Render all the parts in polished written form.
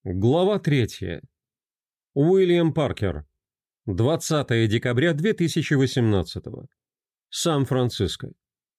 Глава 3. Уильям Паркер. 20 декабря 2018. Сан-Франциско.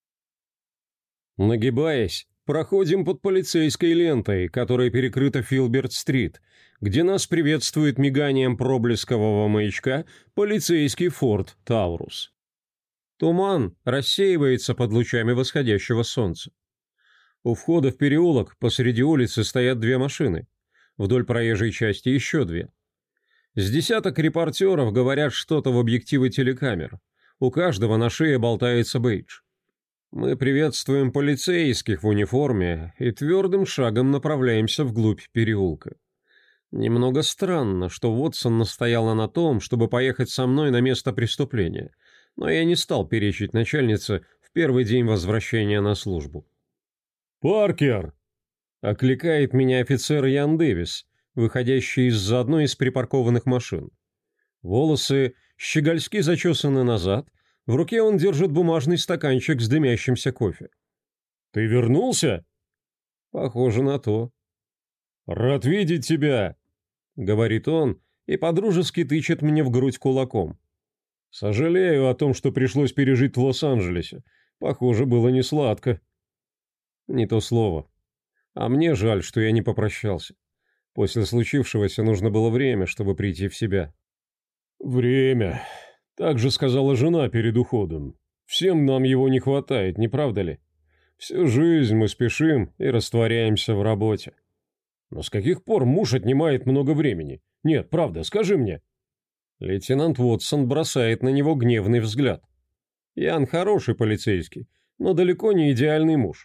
Нагибаясь, проходим под полицейской лентой, которая перекрыта Филберт-стрит, где нас приветствует миганием проблескового маячка полицейский Форд Таурус. Туман рассеивается под лучами восходящего солнца. У входа в переулок посреди улицы стоят две машины. Вдоль проезжей части еще две. С десяток репортеров говорят что-то в объективы телекамер. У каждого на шее болтается бейдж. Мы приветствуем полицейских в униформе и твердым шагом направляемся вглубь переулка. Немного странно, что Уотсон настояла на том, чтобы поехать со мной на место преступления, но я не стал перечить начальнице в первый день возвращения на службу. «Паркер!» — окликает меня офицер Ян Дэвис, выходящий из-за одной из припаркованных машин. Волосы щегольски зачесаны назад, в руке он держит бумажный стаканчик с дымящимся кофе. «Ты вернулся?» «Похоже на то». «Рад видеть тебя», — говорит он и подружески тычет мне в грудь кулаком. «Сожалею о том, что пришлось пережить в Лос-Анджелесе. Похоже, было не сладко». «Не то слово. А мне жаль, что я не попрощался. После случившегося нужно было время, чтобы прийти в себя». «Время», — так же сказала жена перед уходом. «Всем нам его не хватает, не правда ли? Всю жизнь мы спешим и растворяемся в работе. Но с каких пор муж отнимает много времени? Нет, правда, скажи мне». Лейтенант Уотсон бросает на него гневный взгляд. Ян хороший полицейский, но далеко не идеальный муж.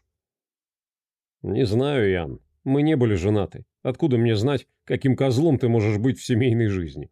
«Не знаю, Ян. Мы не были женаты. Откуда мне знать, каким козлом ты можешь быть в семейной жизни?»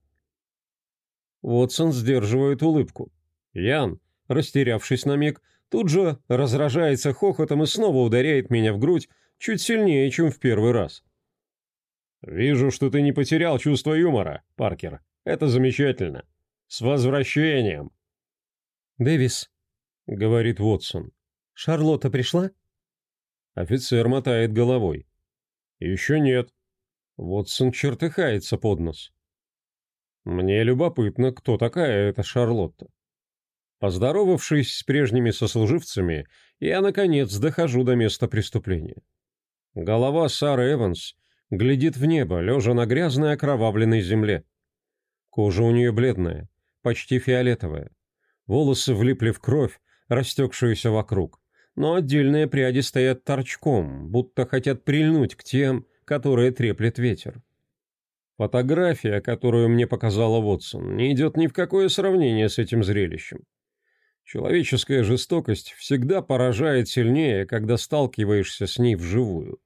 Уотсон сдерживает улыбку. Ян, растерявшись на миг, тут же разражается хохотом и снова ударяет меня в грудь чуть сильнее, чем в первый раз. «Вижу, что ты не потерял чувство юмора, Паркер. Это замечательно. С возвращением!» «Дэвис», — говорит Уотсон, — «Шарлотта пришла?» Офицер мотает головой. «Еще нет». Уотсон чертыхается под нос. Мне любопытно, кто такая эта Шарлотта. Поздоровавшись с прежними сослуживцами, я, наконец, дохожу до места преступления. Голова Сары Эванс глядит в небо, лежа на грязной окровавленной земле. Кожа у нее бледная, почти фиолетовая. Волосы влипли в кровь, растекшуюся вокруг, но отдельные пряди стоят торчком, будто хотят прильнуть к тем, которые треплет ветер. Фотография, которую мне показала Уотсон, не идет ни в какое сравнение с этим зрелищем. Человеческая жестокость всегда поражает сильнее, когда сталкиваешься с ней вживую.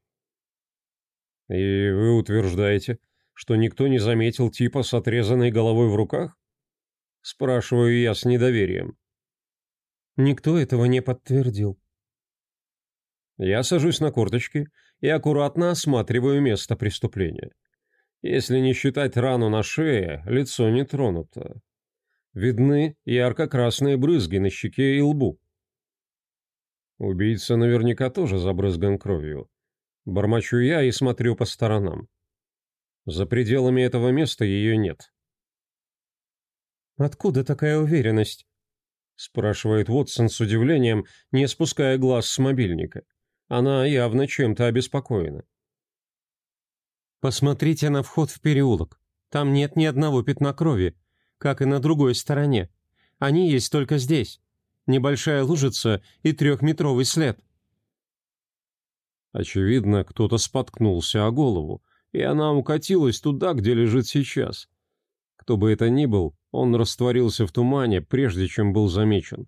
«И вы утверждаете, что никто не заметил типа с отрезанной головой в руках?» Спрашиваю я с недоверием. «Никто этого не подтвердил». Я сажусь на корточки и аккуратно осматриваю место преступления. Если не считать рану на шее, лицо не тронуто. Видны ярко-красные брызги на щеке и лбу. Убийца наверняка тоже забрызган кровью. Бормочу я и смотрю по сторонам. За пределами этого места ее нет. «Откуда такая уверенность?» — спрашивает Уотсон с удивлением, не спуская глаз с мобильника. Она явно чем-то обеспокоена. «Посмотрите на вход в переулок. Там нет ни одного пятна крови, как и на другой стороне. Они есть только здесь. Небольшая лужица и 3-метровый след». Очевидно, кто-то споткнулся о голову, и она укатилась туда, где лежит сейчас. Кто бы это ни был, он растворился в тумане, прежде чем был замечен.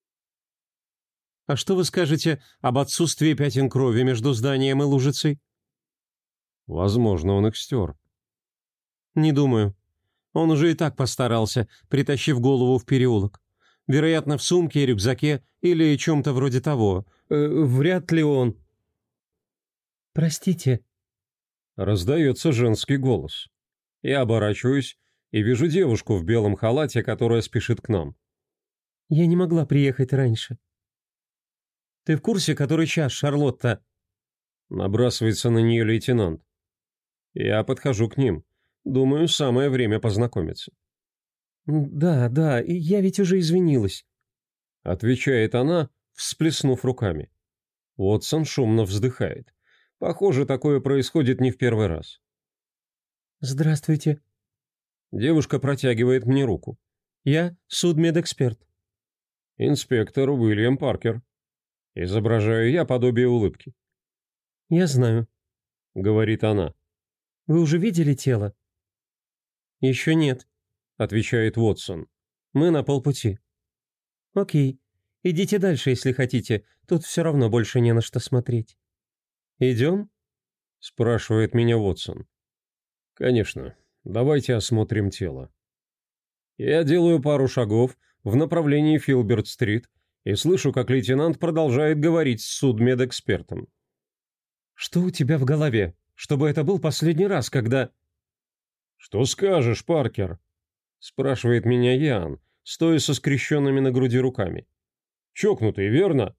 «А что вы скажете об отсутствии пятен крови между зданием и лужицей?» Возможно, он их стер. «Не думаю. Он уже и так постарался, притащив голову в переулок. Вероятно, в сумке, рюкзаке или чем-то вроде того. Вряд ли он...» «Простите», — раздается женский голос. Я оборачиваюсь и вижу девушку в белом халате, которая спешит к нам. «Я не могла приехать раньше». «Ты в курсе, который час, Шарлотта?» — набрасывается на нее лейтенант. Я подхожу к ним. Думаю, самое время познакомиться. «Да, да, и я ведь уже извинилась», — отвечает она, всплеснув руками. Уотсон шумно вздыхает. Похоже, такое происходит не в первый раз. «Здравствуйте». Девушка протягивает мне руку. «Я судмедэксперт». Инспектор Уильям Паркер. Изображаю я подобие улыбки. «Я знаю», — говорит она. «Вы уже видели тело?» «Еще нет», — отвечает Уотсон. «Мы на полпути». «Окей. Идите дальше, если хотите. Тут все равно больше не на что смотреть». «Идем?» — спрашивает меня Уотсон. «Конечно. Давайте осмотрим тело». Я делаю пару шагов в направлении Филберт-стрит и слышу, как лейтенант продолжает говорить с судмедэкспертом. «Что у тебя в голове? Чтобы это был последний раз, когда...» «Что скажешь, Паркер?» — спрашивает меня Ян, стоя со скрещенными на груди руками. «Чокнутый, верно?»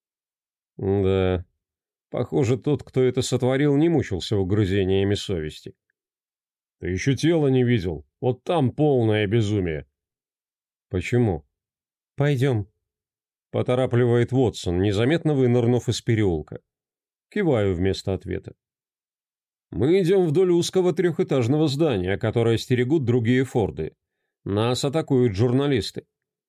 «Да. Похоже, тот, кто это сотворил, не мучился угрызениями совести». «Ты еще тело не видел? Вот там полное безумие». «Почему?» «Пойдем», — поторапливает Уотсон, незаметно вынырнув из переулка. Киваю вместо ответа. Мы идем вдоль узкого трехэтажного здания, которое стерегут другие форды. Нас атакуют журналисты.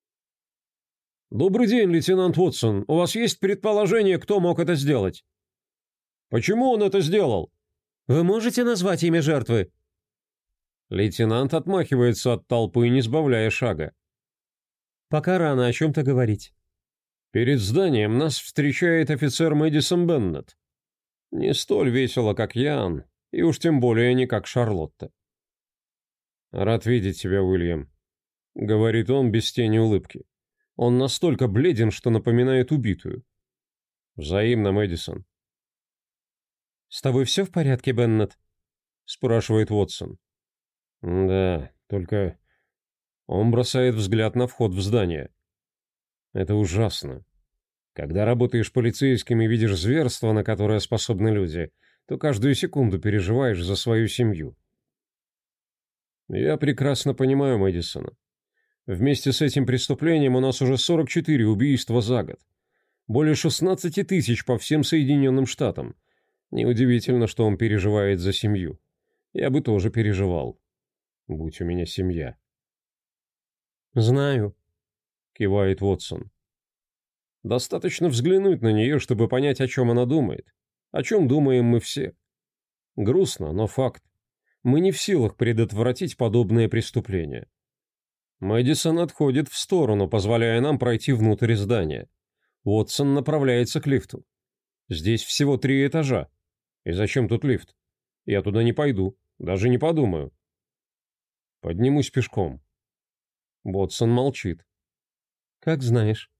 «Добрый день, лейтенант Уотсон. У вас есть предположение, кто мог это сделать?» «Почему он это сделал?» «Вы можете назвать имя жертвы?» Лейтенант отмахивается от толпы, не сбавляя шага. «Пока рано о чем-то говорить». Перед зданием нас встречает офицер Мэдисон Беннет. Не столь весело, как Ян, и уж тем более не как Шарлотта. «Рад видеть тебя, Уильям», — говорит он без тени улыбки. Он настолько бледен, что напоминает убитую. «Взаимно, Мэдисон». «С тобой все в порядке, Беннет?» — спрашивает Уотсон. «Да, только...» Он бросает взгляд на вход в здание. «Это ужасно. Когда работаешь полицейским и видишь зверство, на которое способны люди, то каждую секунду переживаешь за свою семью». Я прекрасно понимаю Мэдисона. Вместе с этим преступлением у нас уже 44 убийства за год. Более 16 тысяч по всем Соединенным Штатам. Неудивительно, что он переживает за семью. Я бы тоже переживал. Будь у меня семья. «Знаю», — кивает Уотсон. Достаточно взглянуть на нее, чтобы понять, о чем она думает. О чем думаем мы все. Грустно, но факт. Мы не в силах предотвратить подобные преступления. Мэдисон отходит в сторону, позволяя нам пройти внутрь здания. Уотсон направляется к лифту. Здесь всего 3 этажа. И зачем тут лифт? Я туда не пойду, даже не подумаю. Поднимусь пешком. Уотсон молчит. «Как знаешь».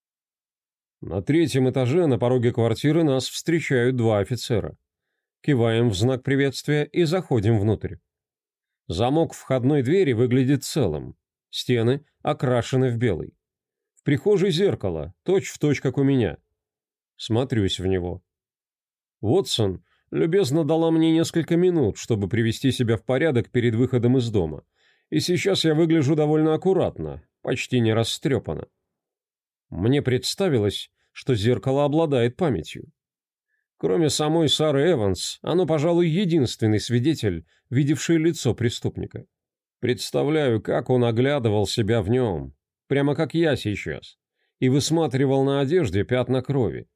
На 3-м этаже на пороге квартиры нас встречают 2 офицера. Киваем в знак приветствия и заходим внутрь. Замок входной двери выглядит целым. Стены окрашены в белый. В прихожей зеркало, точь-в-точь, как у меня. Смотрюсь в него. Уотсон любезно дала мне несколько минут, чтобы привести себя в порядок перед выходом из дома. И сейчас я выгляжу довольно аккуратно, почти не растрепанно. Мне представилось, что зеркало обладает памятью. Кроме самой Сары Эванс, оно, пожалуй, единственный свидетель, видевший лицо преступника. Представляю, как он оглядывал себя в нем, прямо как я сейчас, и высматривал на одежде пятна крови.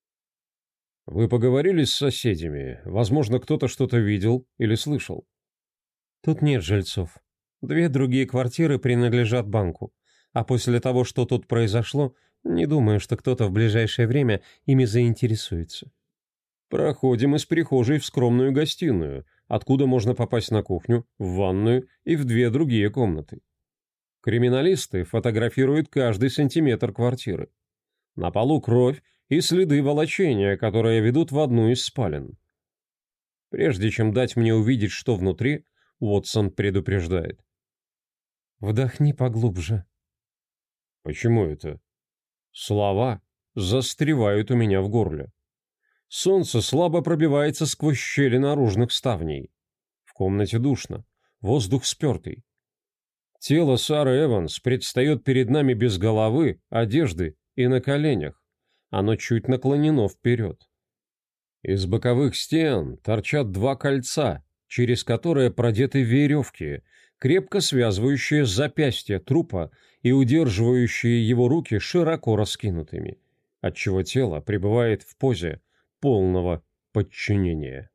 Вы поговорили с соседями? Возможно, кто-то что-то видел или слышал? «Тут нет жильцов. 2 другие квартиры принадлежат банку. А после того, что тут произошло, не думаю, что кто-то в ближайшее время ими заинтересуется». Проходим из прихожей в скромную гостиную, откуда можно попасть на кухню, в ванную и в 2 другие комнаты. Криминалисты фотографируют каждый сантиметр квартиры. На полу кровь и следы волочения, которые ведут в одну из спален. Прежде чем дать мне увидеть, что внутри, Уотсон предупреждает. «Вдохни поглубже». Почему это? Слова застревают у меня в горле. Солнце слабо пробивается сквозь щели наружных ставней. комнате душно, воздух спертый. Тело Сары Эванс предстает перед нами без головы, одежды и на коленях. Оно чуть наклонено вперед. Из боковых стен торчат два кольца, через которые продеты веревки, крепко связывающие запястья трупа и удерживающие его руки широко раскинутыми, отчего тело пребывает в позе полного подчинения.